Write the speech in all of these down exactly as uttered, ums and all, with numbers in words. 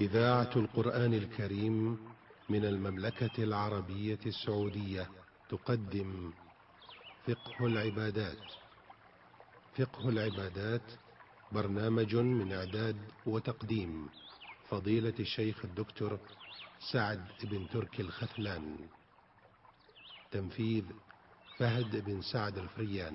إذاعة القرآن الكريم من المملكة العربية السعودية تقدم فقه العبادات. فقه العبادات برنامج من إعداد وتقديم فضيلة الشيخ الدكتور سعد بن تركي الختلان. تنفيذ فهد بن سعد الفريان.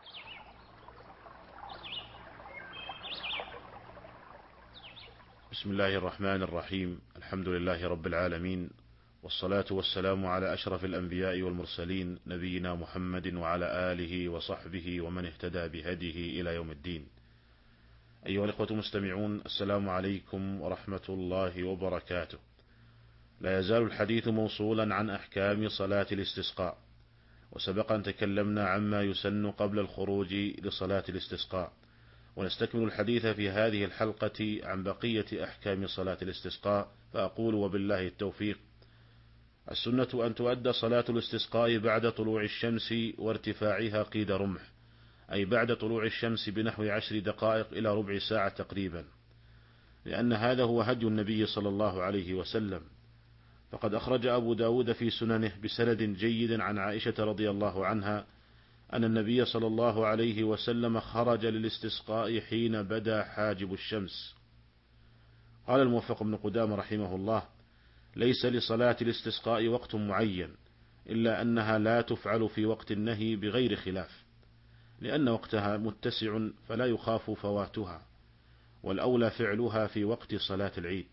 بسم الله الرحمن الرحيم. الحمد لله رب العالمين، والصلاة والسلام على أشرف الأنبياء والمرسلين، نبينا محمد وعلى آله وصحبه ومن اهتدى بهديه إلى يوم الدين. أيها الإخوة المستمعون، السلام عليكم ورحمة الله وبركاته. لا يزال الحديث موصولا عن أحكام صلاة الاستسقاء، وسبق أن تكلمنا عما يسن قبل الخروج لصلاة الاستسقاء، ونستكمل الحديث في هذه الحلقة عن بقية أحكام صلاة الاستسقاء، فأقول وبالله التوفيق. السنة أن تؤدى صلاة الاستسقاء بعد طلوع الشمس وارتفاعها قيد رمح، أي بعد طلوع الشمس بنحو عشر دقائق إلى ربع ساعة تقريبا، لأن هذا هو هدي النبي صلى الله عليه وسلم. فقد أخرج أبو داود في سننه بسند جيد عن عائشة رضي الله عنها أن النبي صلى الله عليه وسلم خرج للاستسقاء حين بدا حاجب الشمس. قال الموفق بن قدامة رحمه الله: ليس لصلاة الاستسقاء وقت معين، إلا أنها لا تفعل في وقت النهي بغير خلاف، لأن وقتها متسع فلا يخاف فواتها، والأولى فعلها في وقت صلاة العيد.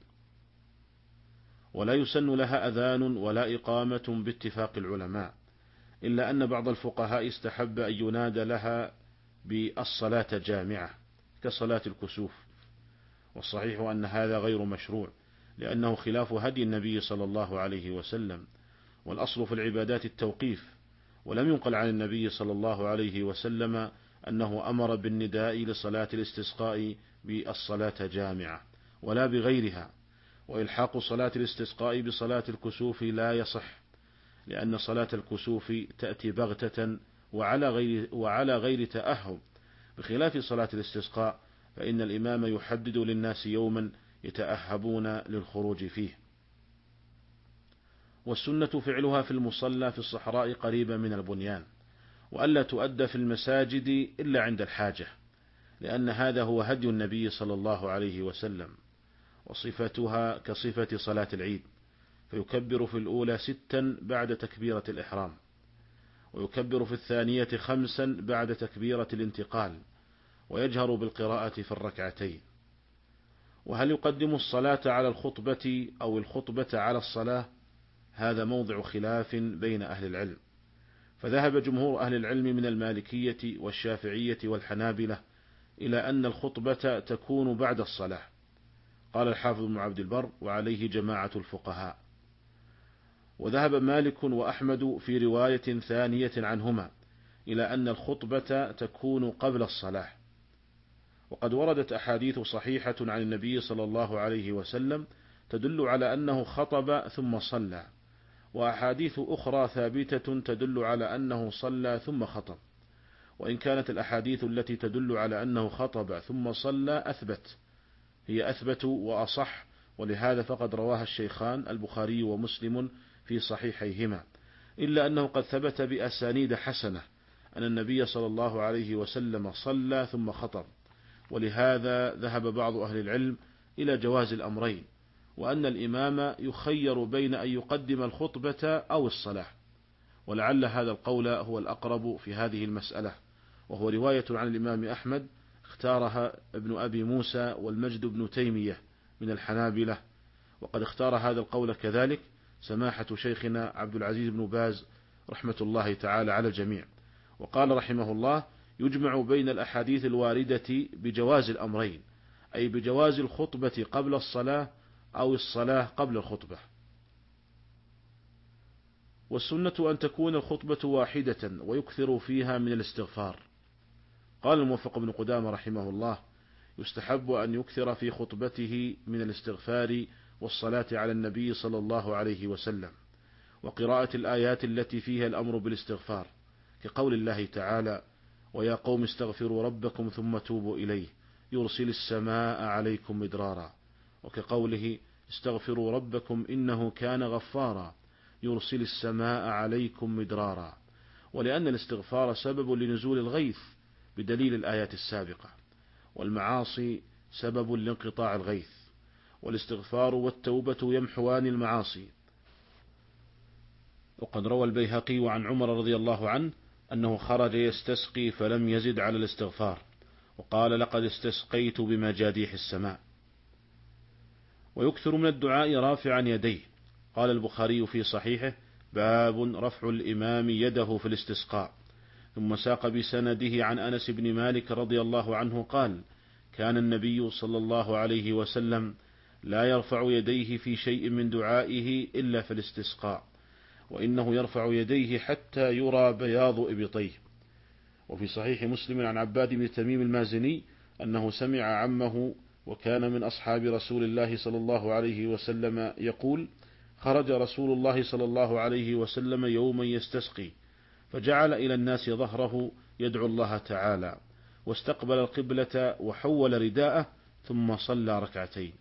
ولا يسن لها أذان ولا إقامة باتفاق العلماء، إلا أن بعض الفقهاء استحب أن ينادى لها بالصلاة جامعة كصلاة الكسوف، والصحيح أن هذا غير مشروع، لأنه خلاف هدي النبي صلى الله عليه وسلم، والأصل في العبادات التوقيف، ولم ينقل عن النبي صلى الله عليه وسلم أنه أمر بالنداء لصلاة الاستسقاء بالصلاة جامعة ولا بغيرها. وإلحاق صلاة الاستسقاء بصلاة الكسوف لا يصح، لأن صلاة الكسوف تأتي بغتة وعلى غير, وعلى غير تأهب، بخلاف صلاة الاستسقاء فإن الإمام يحدد للناس يوما يتأهبون للخروج فيه. والسنة فعلها في المصلى في الصحراء قريبا من البنيان، وألا تؤدى في المساجد إلا عند الحاجة، لأن هذا هو هدي النبي صلى الله عليه وسلم. وصفتها كصفة صلاة العيد، فيكبر في الأولى ستا بعد تكبيرة الإحرام، ويكبر في الثانية خمسا بعد تكبيرة الانتقال، ويجهر بالقراءة في الركعتين. وهل يقدم الصلاة على الخطبة أو الخطبة على الصلاة؟ هذا موضع خلاف بين أهل العلم، فذهب جمهور أهل العلم من المالكية والشافعية والحنابلة إلى أن الخطبة تكون بعد الصلاة. قال الحافظ بن عبد البر: وعليه جماعة الفقهاء. وذهب مالك وأحمد في رواية ثانية عنهما إلى أن الخطبة تكون قبل الصلاة. وقد وردت أحاديث صحيحة عن النبي صلى الله عليه وسلم تدل على أنه خطب ثم صلى، وأحاديث أخرى ثابتة تدل على أنه صلى ثم خطب، وإن كانت الأحاديث التي تدل على أنه خطب ثم صلى أثبت، هي أثبت وأصح، ولهذا فقد رواها الشيخان البخاري ومسلم في صحيحيهما، إلا أنه قد ثبت بأسانيد حسنة أن النبي صلى الله عليه وسلم صلى ثم خطب، ولهذا ذهب بعض أهل العلم إلى جواز الأمرين، وأن الإمام يخير بين أن يقدم الخطبة أو الصلاة، ولعل هذا القول هو الأقرب في هذه المسألة، وهو رواية عن الإمام أحمد اختارها ابن أبي موسى والمجد بن تيمية من الحنابلة، وقد اختار هذا القول كذلك سماحة شيخنا عبد العزيز بن باز رحمة الله تعالى على الجميع. وقال رحمه الله: يجمع بين الأحاديث الواردة بجواز الأمرين، أي بجواز الخطبة قبل الصلاة أو الصلاة قبل الخطبة. والسنة أن تكون الخطبة واحدة ويكثر فيها من الاستغفار. قال الموفق بن قدامة رحمه الله: يستحب أن يكثر في خطبته من الاستغفار والصلاة على النبي صلى الله عليه وسلم، وقراءة الآيات التي فيها الأمر بالاستغفار، كقول الله تعالى: ويا قوم استغفروا ربكم ثم توبوا إليه يرسل السماء عليكم مدرارا، وكقوله: استغفروا ربكم إنه كان غفارا يرسل السماء عليكم مدرارا، ولأن الاستغفار سبب لنزول الغيث بدليل الآيات السابقة، والمعاصي سبب لانقطاع الغيث، والاستغفار والتوبة يمحوان المعاصي. وقد روى البيهقي عن عمر رضي الله عنه أنه خرج يستسقي فلم يزد على الاستغفار، وقال لقد استسقيت بمجاديح السماء. ويكثر من الدعاء رافعا يديه. قال البخاري في صحيحه: باب رفع الإمام يده في الاستسقاء. ثم ساق بسنده عن أنس بن مالك رضي الله عنه قال: كان النبي صلى الله عليه وسلم لا يرفع يديه في شيء من دعائه إلا في الاستسقاء، وإنه يرفع يديه حتى يرى بياض إبطيه. وفي صحيح مسلم عن عباد بن تميم المازني أنه سمع عمه وكان من أصحاب رسول الله صلى الله عليه وسلم يقول: خرج رسول الله صلى الله عليه وسلم يوما يستسقي، فجعل إلى الناس ظهره يدعو الله تعالى، واستقبل القبلة وحول رداءه، ثم صلى ركعتين.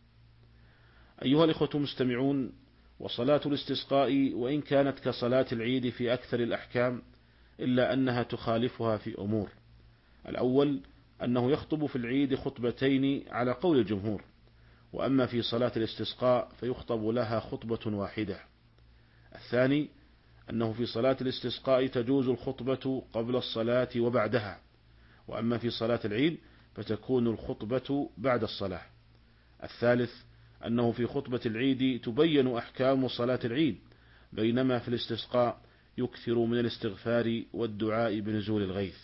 أيها الإخوة المستمعون، وصلاة الاستسقاء وإن كانت كصلاة العيد في أكثر الأحكام، إلا أنها تخالفها في أمور. الأول أنه يخطب في العيد خطبتين على قول الجمهور، وأما في صلاة الاستسقاء فيخطب لها خطبة واحدة. الثاني أنه في صلاة الاستسقاء تجوز الخطبة قبل الصلاة وبعدها، وأما في صلاة العيد فتكون الخطبة بعد الصلاة. الثالث أنه في خطبة العيد تبين أحكام صلاة العيد، بينما في الاستسقاء يكثر من الاستغفار والدعاء بنزول الغيث.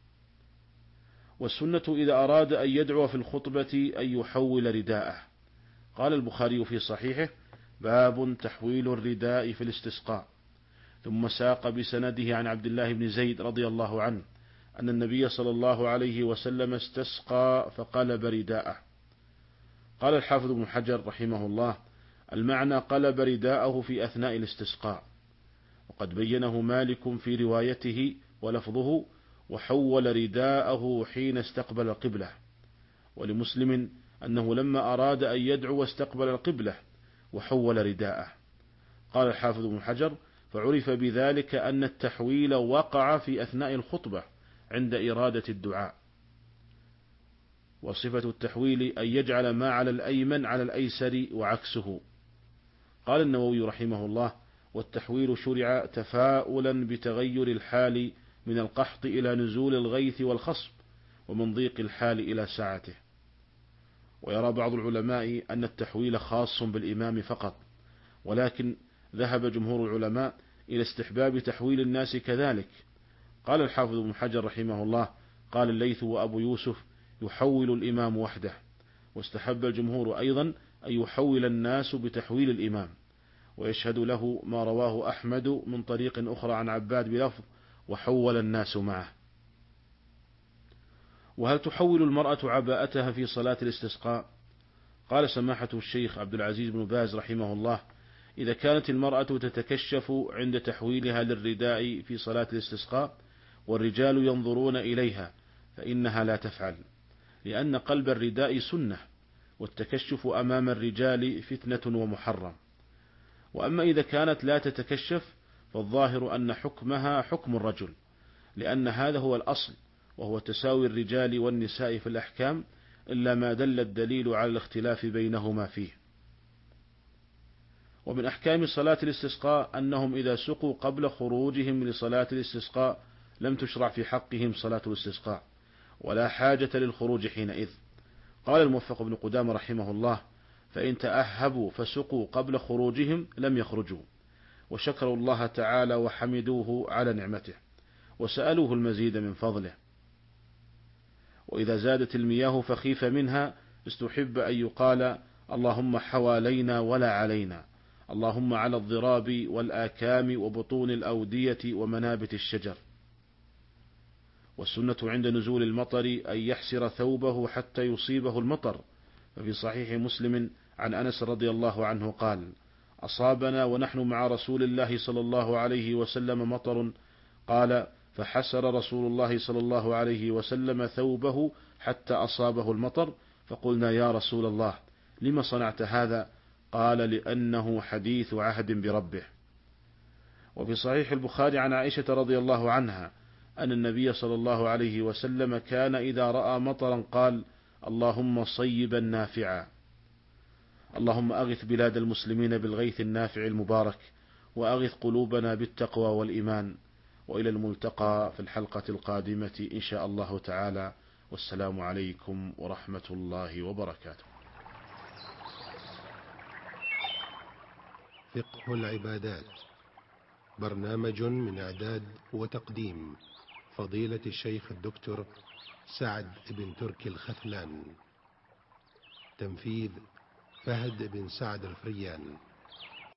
والسنة إذا أراد أن يدعو في الخطبة أن يحول رداءه. قال البخاري في صحيحه: باب تحويل الرداء في الاستسقاء. ثم ساق بسنده عن عبد الله بن زيد رضي الله عنه أن النبي صلى الله عليه وسلم استسقى فقلب رداءه. قال الحافظ ابن حجر رحمه الله: المعنى قلب رداءه في أثناء الاستسقاء، وقد بينه مالك في روايته ولفظه: وحول رداءه حين استقبل القبلة. ولمسلم أنه لما أراد أن يدعو واستقبل القبلة وحول رداءه. قال الحافظ ابن حجر: فعرف بذلك أن التحويل وقع في أثناء الخطبة عند إرادة الدعاء. وصفة التحويل أن يجعل ما على الأيمن على الأيسر وعكسه. قال النووي رحمه الله: والتحويل شرع تفاؤلا بتغير الحال من القحط إلى نزول الغيث والخصب، ومن ضيق الحال إلى سعته. ويرى بعض العلماء أن التحويل خاص بالإمام فقط، ولكن ذهب جمهور العلماء إلى استحباب تحويل الناس كذلك. قال الحافظ ابن حجر رحمه الله: قال الليث وأبو يوسف: يحول الإمام وحده. واستحب الجمهور أيضا أن يحول الناس بتحويل الإمام، ويشهد له ما رواه أحمد من طريق أخرى عن عباد بلفظ: وحول الناس معه. وهل تحول المرأة عباءتها في صلاة الاستسقاء؟ قال سماحة الشيخ عبد العزيز بن باز رحمه الله: إذا كانت المرأة تتكشف عند تحويلها للرداء في صلاة الاستسقاء والرجال ينظرون إليها فإنها لا تفعل، لأن قلب الرداء سنة، والتكشف أمام الرجال فتنة ومحرم. وأما إذا كانت لا تتكشف فالظاهر أن حكمها حكم الرجل، لأن هذا هو الأصل، وهو تساوي الرجال والنساء في الأحكام، إلا ما دل الدليل على الاختلاف بينهما فيه. ومن أحكام صلاة الاستسقاء أنهم إذا سقوا قبل خروجهم لصلاة الاستسقاء لم تشرع في حقهم صلاة الاستسقاء، ولا حاجة للخروج حينئذ. قال الموفق بن قدامة رحمه الله: فإن تأهبوا فسقوا قبل خروجهم لم يخرجوا، وشكروا الله تعالى وحمدوه على نعمته، وسألوه المزيد من فضله. وإذا زادت المياه فخيف منها استحب أن يقال: اللهم حوالينا ولا علينا، اللهم على الضراب والآكام وبطون الأودية ومنابت الشجر. والسنة عند نزول المطر أن يحسر ثوبه حتى يصيبه المطر. ففي صحيح مسلم عن أنس رضي الله عنه قال: أصابنا ونحن مع رسول الله صلى الله عليه وسلم مطر، قال: فحسر رسول الله صلى الله عليه وسلم ثوبه حتى أصابه المطر، فقلنا: يا رسول الله لما صنعت هذا؟ قال لأنه حديث عهد بربه. وفي صحيح البخاري عن عائشة رضي الله عنها أن النبي صلى الله عليه وسلم كان إذا رأى مطرا قال: اللهم صيبا نافعا، اللهم أغث بلاد المسلمين بالغيث النافع المبارك، وأغث قلوبنا بالتقوى والإيمان. وإلى الملتقى في الحلقة القادمة إن شاء الله تعالى، والسلام عليكم ورحمة الله وبركاته. فقه العبادات، برنامج من إعداد وتقديم فضيلة الشيخ الدكتور سعد بن تركي الخثلان، تنفيذ فهد بن سعد الفريان.